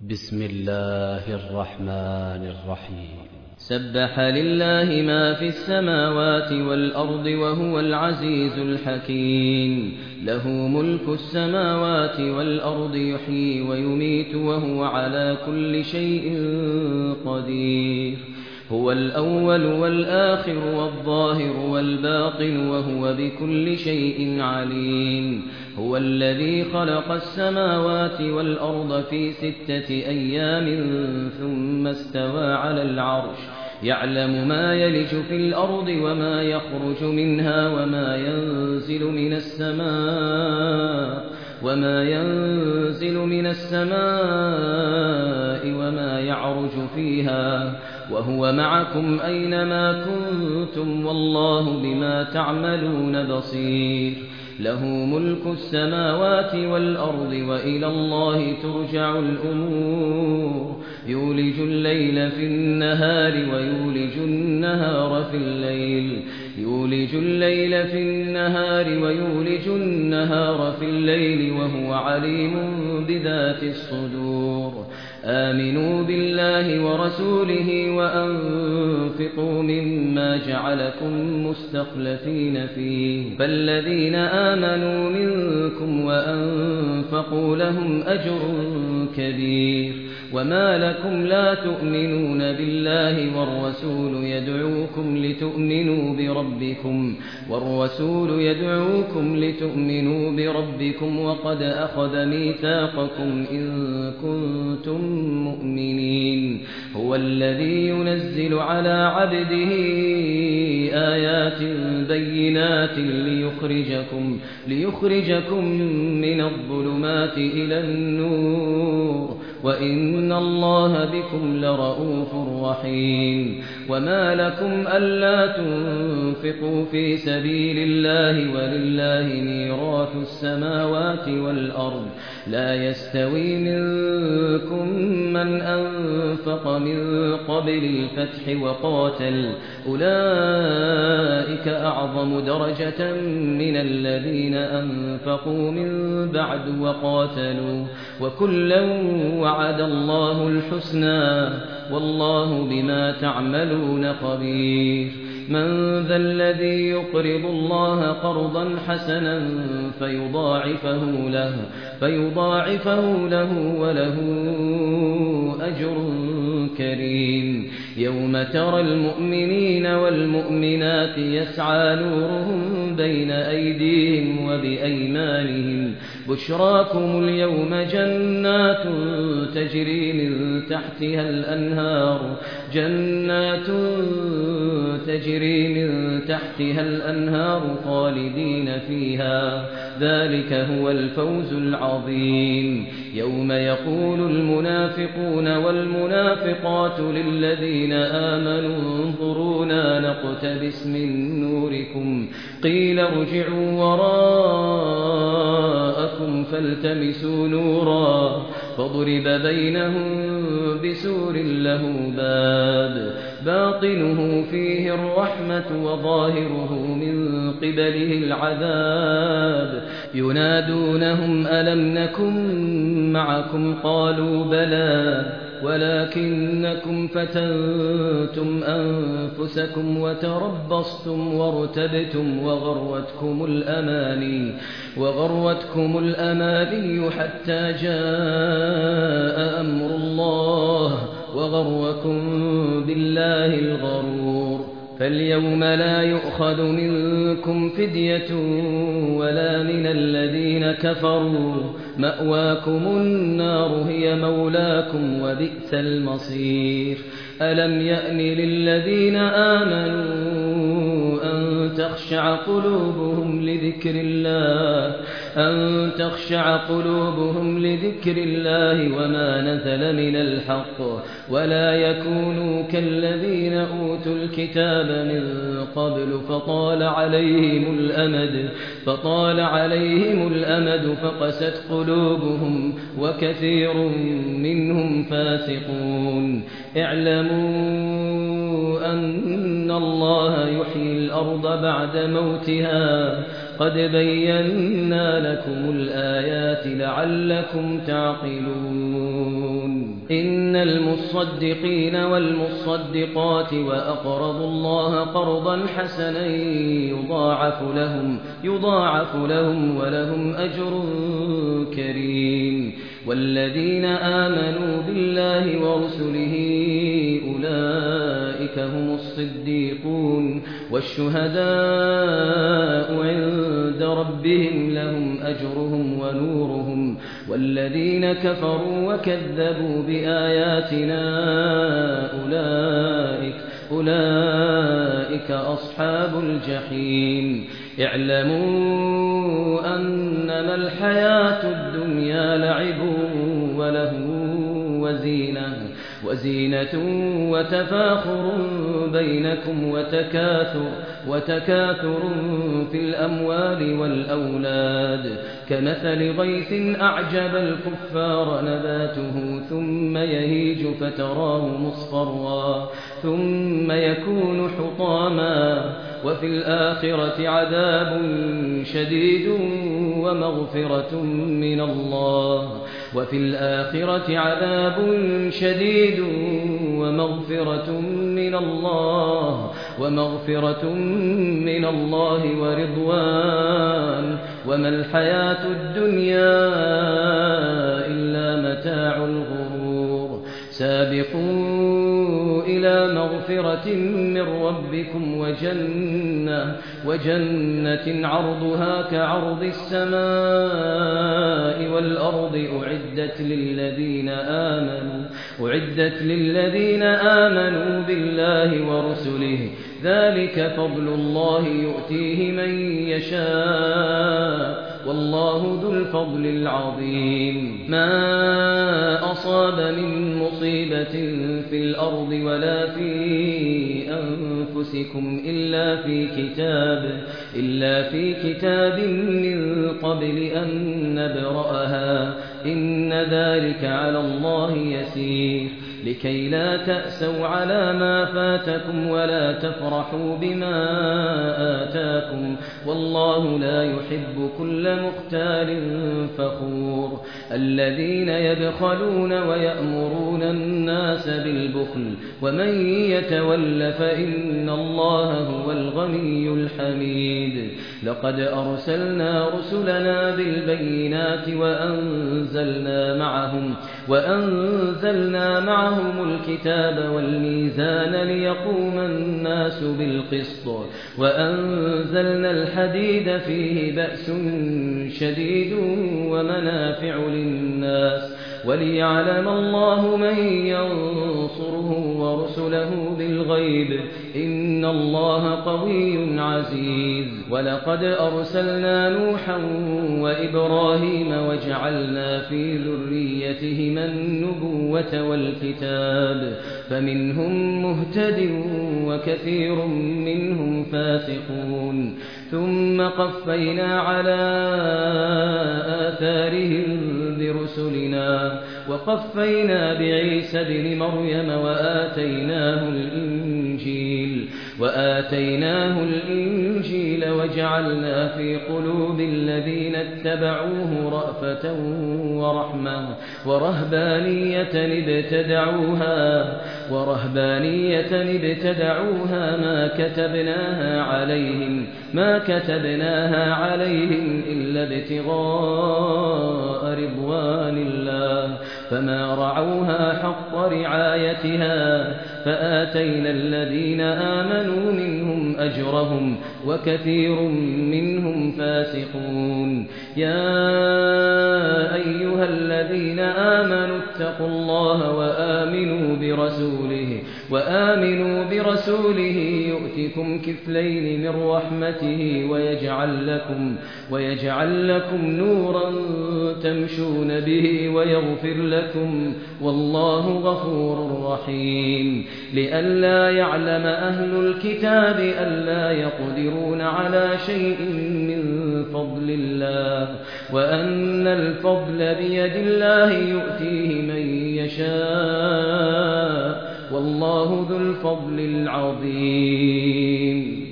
بسم الله الرحمن الرحيم. سبح لله ما في السماوات والأرض وهو العزيز الحكيم. له ملك السماوات والأرض يحيي ويميت وهو على كل شيء قدير. هو الأول والآخر والظاهر والباطن وهو بكل شيء عليم. هو الذي خلق السماوات والأرض في 6 أيام ثم استوى على العرش يعلم ما يلج في الأرض وما يخرج منها وما ينزل من السماء وما يعرج فيها وهو معكم أينما كنتم والله بما تعملون بصير. له ملك السماوات والأرض وإلى الله ترجع الأمور. يولج الليل في النهار ويولج النهار في الليل وهو عليم بذات الصدور. آمنوا بالله ورسوله وأنفقوا مما جعلكم مستخلفين فيه فالذين آمنوا منكم وأنفقوا لهم أجر كبير. وما لكم لا تؤمنون بالله والرسول يدعوكم لتؤمنوا بربكم وقد أخذ ميثاقكم إن كنتم مؤمنين. هو الذي ينزل على عبده آيات بينات ليخرجكم من الظلمات إلى النور وإن الله بكم لرءوف رحيم. وما لكم ألا تنفقوا في سبيل الله ولله ميراث السماوات والأرض لا يستوي منكم من أنفق من قبل الفتح وقاتل أولئك أعظم درجة من الذين أنفقوا من بعد وقاتلوا وكلا وعد الله الحسنى والله بما تعملون خبير. من ذا الذي يقرض الله قرضا حسنا فيضاعفه له وله أجر كريم. يوم ترى المؤمنين والمؤمنات يسعى نورهم بين أيديهم وبأيمانهم بشراكم اليوم جنات تجري من تحتها الأنهار خالدين فيها ذلك هو الفوز العظيم. يوم يقول المنافقون والمنافقات للذين آمنوا انظرونا نقتبس من نوركم قيل ارجعوا وراءكم فالتمسوا نورا فضرب بينهم بسور له باب باطنه فيه الرحمة وظاهره من قبله العذاب. ينادونهم ألم نكن معكم قالوا بلى ولكنكم فتنتم أنفسكم وتربصتم وارتبتم وغرتكم الأماني حتى جاء أمر الله وغركم بالله الغرور. فاليوم لا يؤخذ منكم فدية ولا من الذين كفروا مأواكم النار هي مولاكم وبئس المصير. ألم يأن للذين آمنوا أن تخشع قلوبهم لذكر الله وما نزل من الحق ولا يكونوا كالذين أوتوا الكتاب من قبل فطال عليهم الأمد فقست قلوبهم وكثير منهم فاسقون. اعلموا أن الله يحيي الأرض بعد موتها قد بينا لكم الآيات لعلكم تعقلون. إن المصدقين والمصدقات وأقرضوا الله قرضا حسنا يضاعف لهم ولهم أجر كريم والذين آمنوا بالله ورسله أولئك هم الصديقون والشهداء عند ربهم لهم أجرهم ونورهم والذين كفروا وكذبوا بآياتنا أولئك أصحاب الجحيم اعلموا أنما الحياة الدنيا لعب وله وزينة وتفاخر بينكم وتكاثر في الأموال والأولاد كمثل غيث أعجب الكفار نباته ثم يهيج فتراه مصفرا ثم يكون حطاما وفي الآخرة عذاب شديد ومغفرة من الله ورضوان وما الحياة الدنيا إلا متاع الغرور سابقوا إلى مغفرة من ربكم وجنة عرضها كعرض السماء والأرض أعدت للذين آمنوا بالله ورسله ذلك فضل الله يؤتيه من يشاء والله ذو الفضل العظيم ما أصاب من مصيبة في الأرض ولا في أنفسكم إلا في كتاب من قبل أن نبرأها إن ذلك على الله يسير لكي لا تأسوا على ما فاتكم ولا تفرحوا بما آتاكم والله لا يحب كل مختال فخور الذين يبخلون ويأمرون الناس بالبخل ومن يتول فإن الله هو الغني الحميد لقد أرسلنا رسلنا بالبينات وأنزلنا معهم الكتاب والميزان ليقوم الناس بالقسط وأنزلنا الحديد فيه بأس شديد ومنافع للناس وليعلم الله من ينصره ورسله بالغيب إن الله قوي عزيز ولقد أرسلنا نوحا وإبراهيم وجعلنا في ذريتهما النبوة والكتاب فمنهم مهتد وكثير منهم فاسقون ثم قفينا على آثارهم برسلنا وقفينا بعيسى ابن مريم وآتيناه الإنجيل وجعلنا في قلوب الذين اتبعوه رأفة ورحمة ورهبانية ابتدعوها ما كتبناها عليهم إلا ابتغاء رضوان الله فما رعوها حق رعايتها فآتينا الذين آمنوا منهم أجرهم وكثير منهم فاسقون يا أيها الذين آمنوا اتقوا الله وآمنوا برسوله يؤتكم كفلين من رحمته ويجعل لكم نورا تمشون به ويغفر لكم والله غفور رحيم لئلا يعلم أهل الكتاب ألا يقدرون على شيء من فضل الله وأن الفضل بيد الله يؤتيه من يشاء والله ذو الفضل العظيم